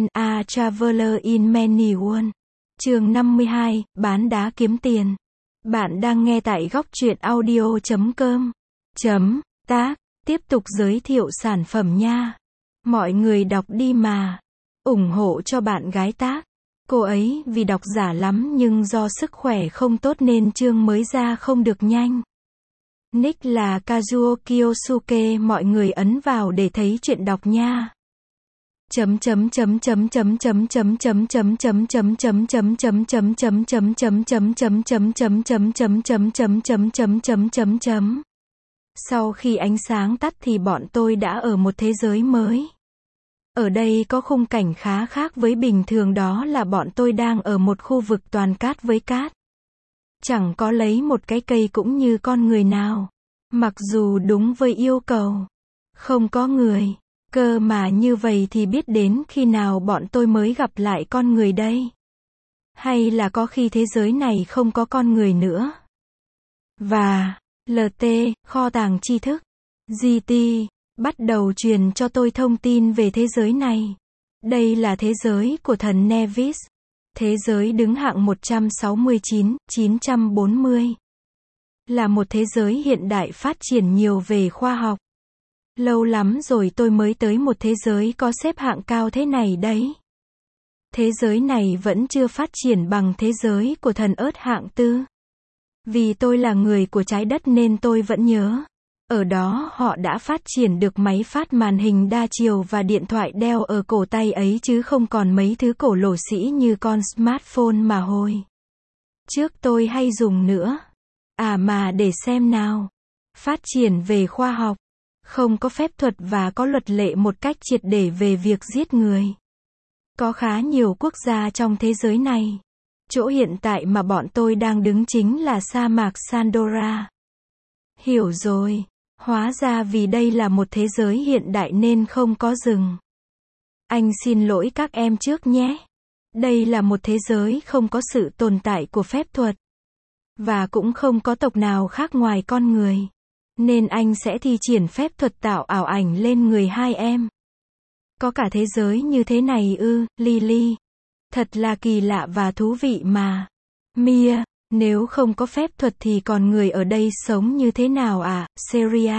Ken, a traveler in many worlds. Chương 52, bán đá kiếm tiền. Bạn đang nghe tại góc truyện audio.com. Tác, tiếp tục giới thiệu sản phẩm nha. Mọi người đọc đi mà. Ủng hộ cho bạn gái Tác. Cô ấy vì đọc giả lắm nhưng do sức khỏe không tốt nên chương mới ra không được nhanh. Nick là Kazuo Kiyosuke, mọi người ấn vào để thấy chuyện đọc nha. Sau khi ánh sáng tắt thì bọn tôi đã ở một thế giới mới. Ở đây có khung cảnh khá khác với bình thường, đó là bọn tôi đang ở một khu vực toàn cát với cát. Chẳng có lấy một cái cây cũng như con người nào. Mặc dù đúng với yêu cầu, không có người. Cơ mà như vậy thì biết đến khi nào bọn tôi mới gặp lại con người đây? Hay là có khi thế giới này không có con người nữa? Và, LT, kho tàng tri thức, GT, bắt đầu truyền cho tôi thông tin về thế giới này. Đây là thế giới của thần Nevis. Thế giới đứng hạng 169, 940. Là một thế giới hiện đại phát triển nhiều về khoa học. Lâu lắm rồi tôi mới tới một thế giới có xếp hạng cao thế này đấy. Thế giới này vẫn chưa phát triển bằng thế giới của thần ớt hạng tư. Vì tôi là người của trái đất nên tôi vẫn nhớ. Ở đó họ đã phát triển được máy phát màn hình đa chiều và điện thoại đeo ở cổ tay ấy chứ không còn mấy thứ cổ lỗ sĩ như con smartphone mà hồi trước tôi hay dùng nữa. À mà để xem nào. Phát triển về khoa học. Không có phép thuật và có luật lệ một cách triệt để về việc giết người. Có khá nhiều quốc gia trong thế giới này. Chỗ hiện tại mà bọn tôi đang đứng chính là sa mạc Sandora. Hiểu rồi. Hóa ra vì đây là một thế giới hiện đại nên không có rừng. Anh xin lỗi các em trước nhé. Đây là một thế giới không có sự tồn tại của phép thuật. Và cũng không có tộc nào khác ngoài con người. Nên anh sẽ thi triển phép thuật tạo ảo ảnh lên người hai em. Có cả thế giới như thế này ư, Lily. Thật là kỳ lạ và thú vị mà. Mia, nếu không có phép thuật thì còn người ở đây sống như thế nào à, Seria?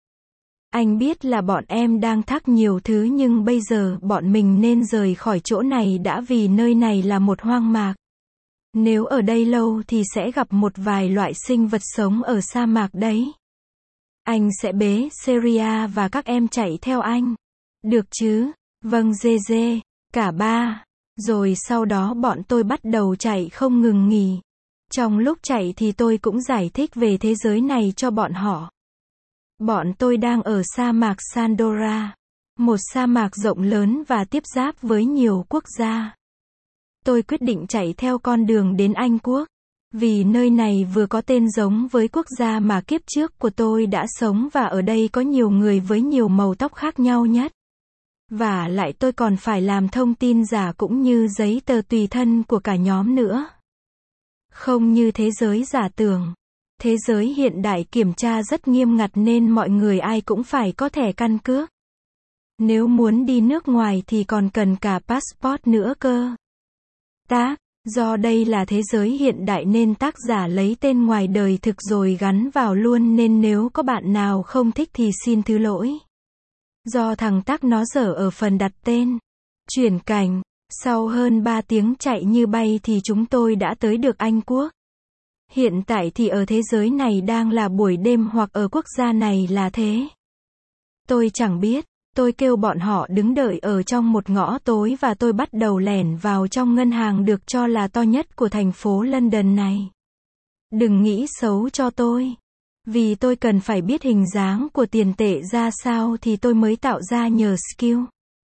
Anh biết là bọn em đang thắc nhiều thứ nhưng bây giờ bọn mình nên rời khỏi chỗ này đã vì nơi này là một hoang mạc. Nếu ở đây lâu thì sẽ gặp một vài loại sinh vật sống ở sa mạc đấy. Anh sẽ bế Seria và các em chạy theo anh. Được chứ? Vâng Gege. Cả ba. Rồi sau đó bọn tôi bắt đầu chạy không ngừng nghỉ. Trong lúc chạy thì tôi cũng giải thích về thế giới này cho bọn họ. Bọn tôi đang ở sa mạc Sandora. Một sa mạc rộng lớn và tiếp giáp với nhiều quốc gia. Tôi quyết định chạy theo con đường đến Anh Quốc. Vì nơi này vừa có tên giống với quốc gia mà kiếp trước của tôi đã sống và ở đây có nhiều người với nhiều màu tóc khác nhau nhất. Và lại tôi còn phải làm thông tin giả cũng như giấy tờ tùy thân của cả nhóm nữa. Không như thế giới giả tưởng. Thế giới hiện đại kiểm tra rất nghiêm ngặt nên mọi người ai cũng phải có thẻ căn cước. Nếu muốn đi nước ngoài thì còn cần cả passport nữa cơ. Tác. Do đây là thế giới hiện đại nên tác giả lấy tên ngoài đời thực rồi gắn vào luôn nên nếu có bạn nào không thích thì xin thứ lỗi. Do thằng Tác nó dở ở phần đặt tên. Chuyển cảnh. Sau hơn 3 tiếng chạy như bay thì chúng tôi đã tới được Anh Quốc. Hiện tại thì ở thế giới này đang là buổi đêm hoặc ở quốc gia này là thế. Tôi chẳng biết. Tôi kêu bọn họ đứng đợi ở trong một ngõ tối và tôi bắt đầu lẻn vào trong ngân hàng được cho là to nhất của thành phố London này. Đừng nghĩ xấu cho tôi. Vì tôi cần phải biết hình dáng của tiền tệ ra sao thì tôi mới tạo ra nhờ skill.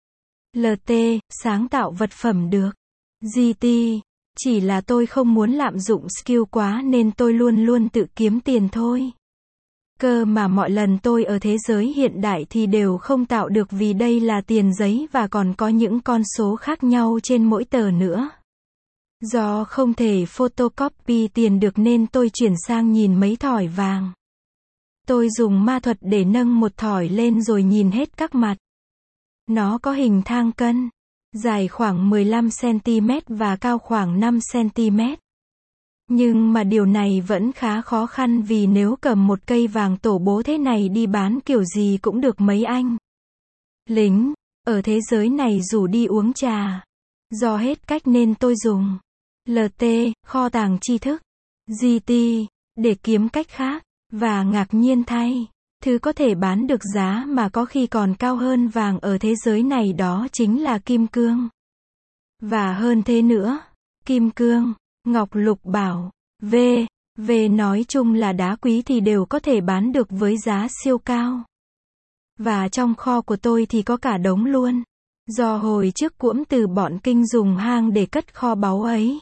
LT, sáng tạo vật phẩm được. GT, chỉ là tôi không muốn lạm dụng skill quá nên tôi luôn luôn tự kiếm tiền thôi. Cơ mà mọi lần tôi ở thế giới hiện đại thì đều không tạo được vì đây là tiền giấy và còn có những con số khác nhau trên mỗi tờ nữa. Do không thể photocopy tiền được nên tôi chuyển sang nhìn mấy thỏi vàng. Tôi dùng ma thuật để nâng một thỏi lên rồi nhìn hết các mặt. Nó có hình thang cân. dài khoảng 15 cm và cao khoảng 5 cm. Nhưng mà điều này vẫn khá khó khăn vì nếu cầm một cây vàng tổ bố thế này đi bán kiểu gì cũng được mấy anh lính ở thế giới này rủ đi uống trà. Do hết cách nên tôi dùng LT, kho tàng tri thức, GT, để kiếm cách khác. Và ngạc nhiên thay, thứ có thể bán được giá mà có khi còn cao hơn vàng ở thế giới này đó chính là kim cương. Và hơn thế nữa, kim cương, ngọc lục bảo, về nói chung là đá quý thì đều có thể bán được với giá siêu cao. Và trong kho của tôi thì có cả đống luôn. Do hồi trước cuỗm từ bọn Kinh dùng hang để cất kho báu ấy.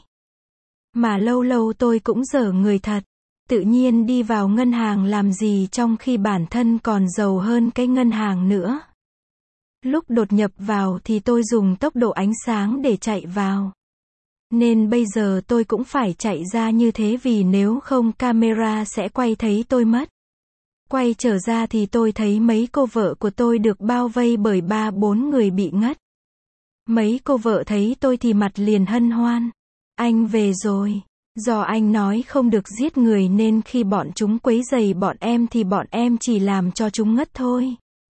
Mà lâu lâu tôi cũng dở người thật. Tự nhiên đi vào ngân hàng làm gì trong khi bản thân còn giàu hơn cái ngân hàng nữa. Lúc đột nhập vào thì tôi dùng tốc độ ánh sáng để chạy vào. Nên bây giờ tôi cũng phải chạy ra như thế vì nếu không camera sẽ quay thấy tôi mất. Quay trở ra thì tôi thấy mấy cô vợ của tôi được bao vây bởi 3-4 người bị ngất. Mấy cô vợ thấy tôi thì mặt liền hân hoan. Anh về rồi. Do anh nói không được giết người nên khi bọn chúng quấy rầy bọn em thì bọn em chỉ làm cho chúng ngất thôi.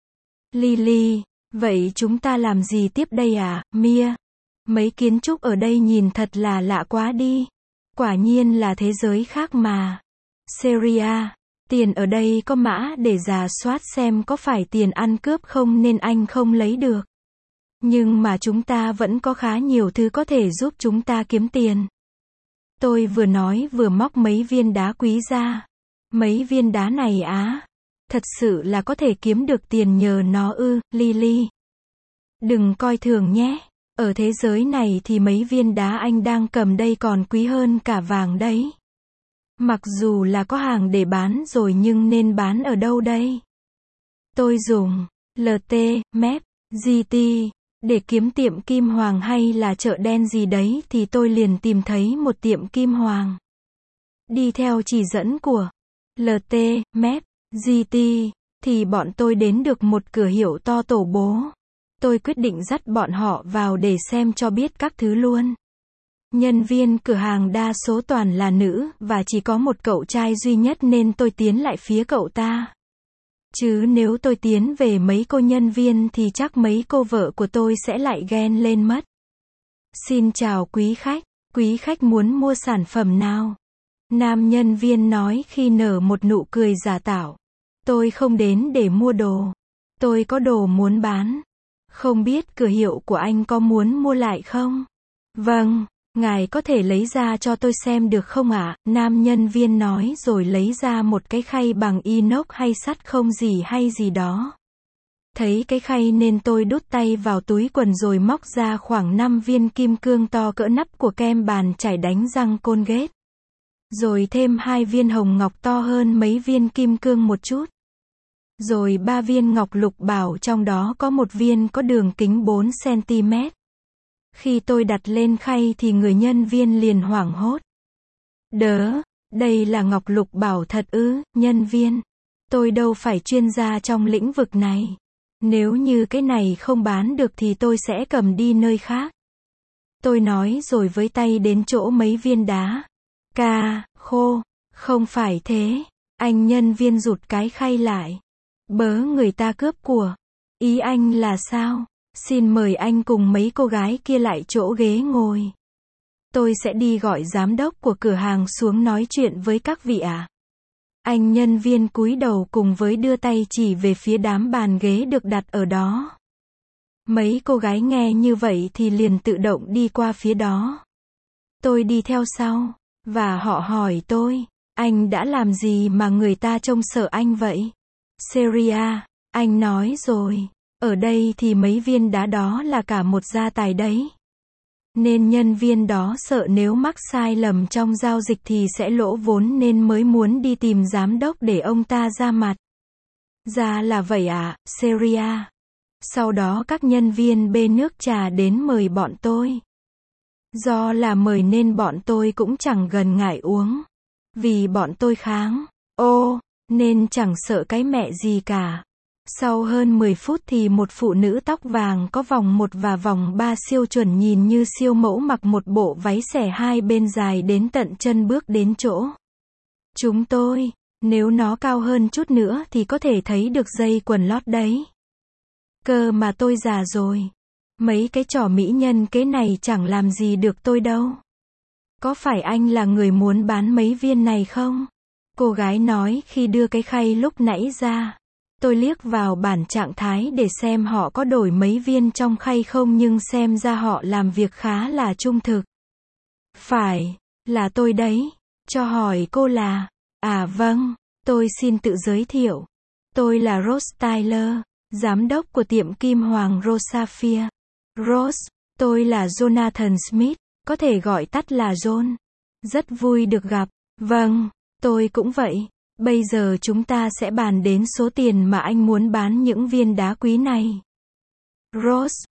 Lily, vậy chúng ta làm gì tiếp đây à, Mia? Mấy kiến trúc ở đây nhìn thật là lạ quá đi. Quả nhiên là thế giới khác mà. Syria, tiền ở đây có mã để rà soát xem có phải tiền ăn cướp không nên anh không lấy được. Nhưng mà chúng ta vẫn có khá nhiều thứ có thể giúp chúng ta kiếm tiền. Tôi vừa nói vừa móc mấy viên đá quý ra. Mấy viên đá này á, thật sự là có thể kiếm được tiền nhờ nó ư, Lily. Đừng coi thường nhé. Ở thế giới này thì mấy viên đá anh đang cầm đây còn quý hơn cả vàng đấy. Mặc dù là có hàng để bán rồi nhưng nên bán ở đâu đây? Tôi dùng LT, MEP, GT để kiếm tiệm kim hoàng hay là chợ đen gì đấy thì tôi liền tìm thấy một tiệm kim hoàng. Đi theo chỉ dẫn của LT, MEP, GT thì bọn tôi đến được một cửa hiệu to tổ bố. Tôi quyết định dắt bọn họ vào để xem cho biết các thứ luôn. Nhân viên cửa hàng đa số toàn là nữ và chỉ có một cậu trai duy nhất nên tôi tiến lại phía cậu ta. Chứ nếu tôi tiến về mấy cô nhân viên thì chắc mấy cô vợ của tôi sẽ lại ghen lên mất. Xin chào quý khách muốn mua sản phẩm nào? Nam nhân viên nói khi nở một nụ cười giả tạo. Tôi không đến để mua đồ. Tôi có đồ muốn bán. Không biết cửa hiệu của anh có muốn mua lại không? Vâng, ngài có thể lấy ra cho tôi xem được không ạ? Nam nhân viên nói rồi lấy ra một cái khay bằng inox hay sắt không gì hay gì đó. Thấy cái khay nên tôi đút tay vào túi quần rồi móc ra khoảng 5 viên kim cương to cỡ nắp của kem bàn chải đánh răng Colgate. Rồi thêm 2 viên hồng ngọc to hơn mấy viên kim cương một chút. Rồi 3 viên ngọc lục bảo trong đó có một viên có đường kính 4 cm. Khi tôi đặt lên khay thì người nhân viên liền hoảng hốt. Đớ, đây là ngọc lục bảo thật ư, nhân viên. Tôi đâu phải chuyên gia trong lĩnh vực này. Nếu như cái này không bán được thì tôi sẽ cầm đi nơi khác. Tôi nói rồi với tay đến chỗ mấy viên đá. Khô, không phải thế. Anh nhân viên rụt cái khay lại. Bớ người ta cướp của. Ý anh là sao? Xin mời anh cùng mấy cô gái kia lại chỗ ghế ngồi. Tôi sẽ đi gọi giám đốc của cửa hàng xuống nói chuyện với các vị ạ. Anh nhân viên cúi đầu cùng với đưa tay chỉ về phía đám bàn ghế được đặt ở đó. Mấy cô gái nghe như vậy thì liền tự động đi qua phía đó. Tôi đi theo sau. Và họ hỏi tôi, anh đã làm gì mà người ta trông sợ anh vậy? Syria, anh nói rồi. Ở đây thì mấy viên đá đó là cả một gia tài đấy. Nên nhân viên đó sợ nếu mắc sai lầm trong giao dịch thì sẽ lỗ vốn nên mới muốn đi tìm giám đốc để ông ta ra mặt. Ra là vậy à, Syria. Sau đó các nhân viên bê nước trà đến mời bọn tôi. Do là mời nên bọn tôi cũng chẳng gần ngại uống. Vì bọn tôi kháng. Nên chẳng sợ cái mẹ gì cả. Sau hơn 10 phút thì một phụ nữ tóc vàng có vòng 1 và vòng 3 siêu chuẩn nhìn như siêu mẫu mặc một bộ váy xẻ hai bên dài đến tận chân bước đến chỗ chúng tôi. Nếu nó cao hơn chút nữa thì có thể thấy được dây quần lót đấy. Cơ mà tôi già rồi. Mấy cái trò mỹ nhân kế này chẳng làm gì được tôi đâu. Có phải anh là người muốn bán mấy viên này không? Cô gái nói khi đưa cái khay lúc nãy ra. Tôi liếc vào bảng trạng thái để xem họ có đổi mấy viên trong khay không nhưng xem ra họ làm việc khá là trung thực. Phải, là tôi đấy. Cho hỏi cô là... À vâng, tôi xin tự giới thiệu. Tôi là Rose Tyler, giám đốc của tiệm kim hoàng Rose Sapphire. Rose, tôi là Jonathan Smith, có thể gọi tắt là John. Rất vui được gặp. Vâng, tôi cũng vậy. Bây giờ chúng ta sẽ bàn đến số tiền mà anh muốn bán những viên đá quý này. Rose,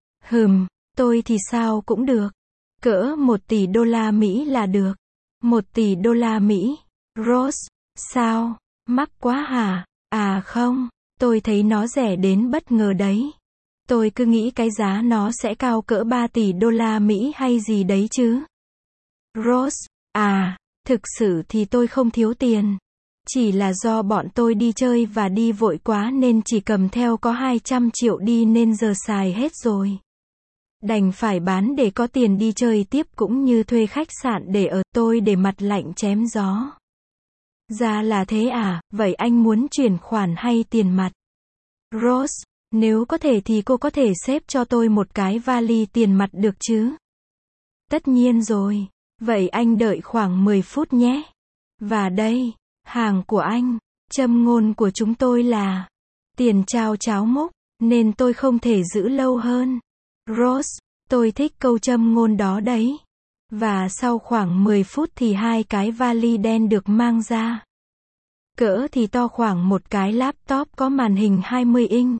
tôi thì sao cũng được. Cỡ 1 tỷ đô la Mỹ là được. 1 tỷ đô la Mỹ. Rose, sao? Mắc quá hả? À không, tôi thấy nó rẻ đến bất ngờ đấy. Tôi cứ nghĩ cái giá nó sẽ cao cỡ 3 tỷ đô la Mỹ hay gì đấy chứ. Rose, thực sự thì tôi không thiếu tiền. Chỉ là do bọn tôi đi chơi và đi vội quá nên chỉ cầm theo có 200 triệu đi nên giờ xài hết rồi. Đành phải bán để có tiền đi chơi tiếp cũng như thuê khách sạn để ở. Tôi để mặt lạnh chém gió. Ra là thế à, vậy anh muốn chuyển khoản hay tiền mặt? Rose, nếu có thể thì cô có thể xếp cho tôi một cái vali tiền mặt được chứ? Tất nhiên rồi. Vậy anh đợi khoảng 10 phút nhé. Và đây, hàng của anh. Châm ngôn của chúng tôi là tiền trao cháo múc, nên tôi không thể giữ lâu hơn. Rose, tôi thích câu châm ngôn đó đấy. Và sau khoảng 10 phút thì 2 cái vali đen được mang ra. Cỡ thì to khoảng một cái laptop có màn hình 20 inch.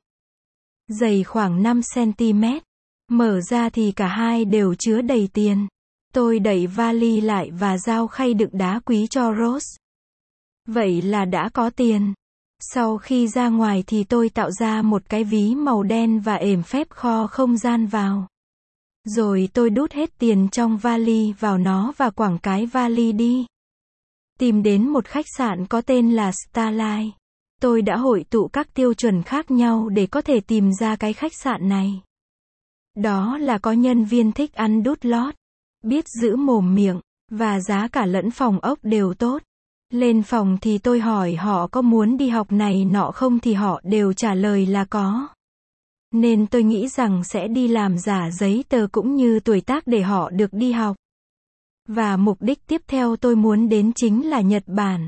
Dày khoảng 5 cm. Mở ra thì cả hai đều chứa đầy tiền. Tôi đẩy vali lại và giao khay đựng đá quý cho Rose. Vậy là đã có tiền. Sau khi ra ngoài thì tôi tạo ra một cái ví màu đen và ềm phép kho không gian vào. Rồi tôi đút hết tiền trong vali vào nó và quẳng cái vali đi. Tìm đến một khách sạn có tên là Starlight. Tôi đã hội tụ các tiêu chuẩn khác nhau để có thể tìm ra cái khách sạn này. Đó là có nhân viên thích ăn đút lót, biết giữ mồm miệng, và giá cả lẫn phòng ốc đều tốt. Lên phòng thì tôi hỏi họ có muốn đi học này nọ không thì họ đều trả lời là có. Nên tôi nghĩ rằng sẽ đi làm giả giấy tờ cũng như tuổi tác để họ được đi học. Và mục đích tiếp theo tôi muốn đến chính là Nhật Bản.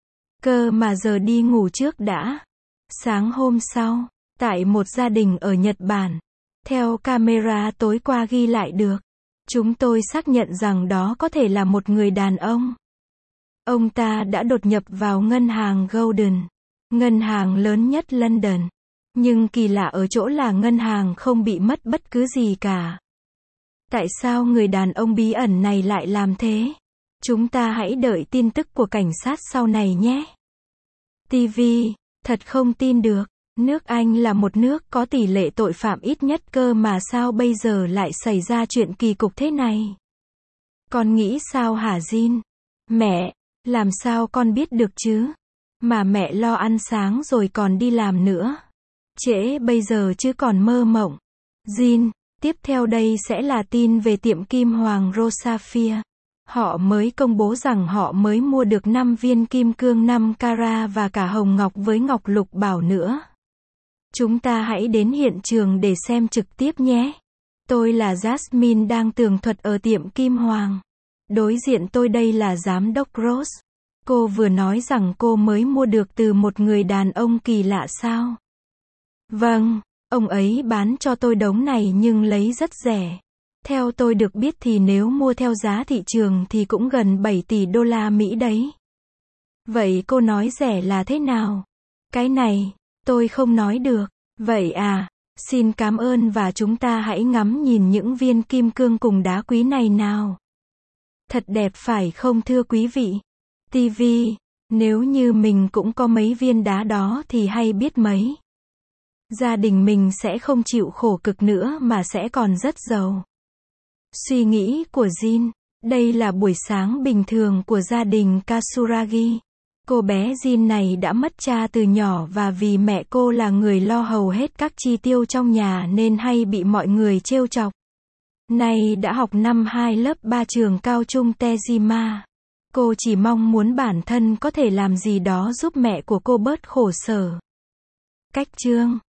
Cơ mà giờ đi ngủ trước đã. Sáng hôm sau, tại một gia đình ở Nhật Bản, theo camera tối qua ghi lại được, chúng tôi xác nhận rằng đó có thể là một người đàn ông. Ông ta đã đột nhập vào ngân hàng Golden, ngân hàng lớn nhất London. Nhưng kỳ lạ ở chỗ là ngân hàng không bị mất bất cứ gì cả. Tại sao người đàn ông bí ẩn này lại làm thế? Chúng ta hãy đợi tin tức của cảnh sát sau này nhé. TV, thật không tin được. Nước Anh là một nước có tỷ lệ tội phạm ít nhất cơ mà sao bây giờ lại xảy ra chuyện kỳ cục thế này? Con nghĩ sao hả Jin? Mẹ, làm sao con biết được chứ? Mà mẹ lo ăn sáng rồi còn đi làm nữa. Trễ bây giờ chứ còn mơ mộng. Jin, tiếp theo đây sẽ là tin về tiệm kim hoàng Rose Sapphire. Họ mới công bố rằng họ mới mua được 5 viên kim cương 5 carat và cả hồng ngọc với ngọc lục bảo nữa. Chúng ta hãy đến hiện trường để xem trực tiếp nhé. Tôi là Jasmine đang tường thuật ở tiệm kim hoàng. Đối diện tôi đây là giám đốc Rose. Cô vừa nói rằng cô mới mua được từ một người đàn ông kỳ lạ sao? Vâng, ông ấy bán cho tôi đống này nhưng lấy rất rẻ. Theo tôi được biết thì nếu mua theo giá thị trường thì cũng gần 7 tỷ đô la Mỹ đấy. Vậy cô nói rẻ là thế nào? Cái này, tôi không nói được. Vậy à, xin cảm ơn và chúng ta hãy ngắm nhìn những viên kim cương cùng đá quý này nào. Thật đẹp phải không thưa quý vị? TV, nếu như mình cũng có mấy viên đá đó thì hay biết mấy. Gia đình mình sẽ không chịu khổ cực nữa mà sẽ còn rất giàu. Suy nghĩ của Jin. Đây là buổi sáng bình thường của gia đình Katsuragi. Cô bé Jin này đã mất cha từ nhỏ và vì mẹ cô là người lo hầu hết các chi tiêu trong nhà nên hay bị mọi người trêu chọc. Nay đã học năm 2 lớp 3 trường cao trung Tejima. Cô chỉ mong muốn bản thân có thể làm gì đó giúp mẹ của cô bớt khổ sở. Cách chương